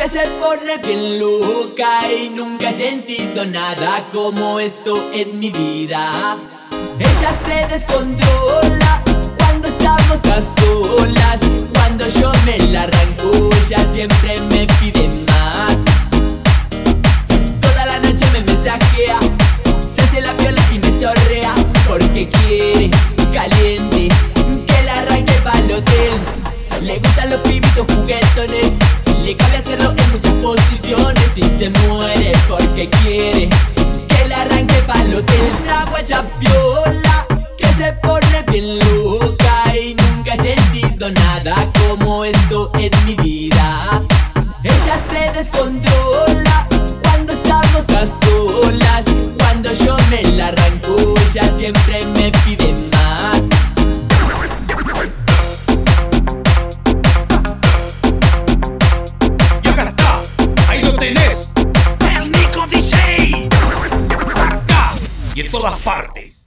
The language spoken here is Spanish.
se pone bien loca y nunca he sentido nada como esto en mi vida. Ella se descontrola cuando estamos a solas. Cuando yo me la arranco, ella siempre me pide más. Toda la noche me mensajea, se hace la viola y me zorrea, porque quiere caliente que la arranque pa'l hotel. Le gustan los pibitos juguetones, le cabe hacerlo en muchas posiciones y se muere porque quiere que la arranque pa'l hotel. Una guacha piola que se pone bien loca y nunca he sentido nada como esto en mi vida. Ella se descontrola cuando estamos a solas. Cuando yo me la arranco, ella siempre me pide más. Y acá está, ahí lo tenés, el Nico DJ. Acá y en todas partes.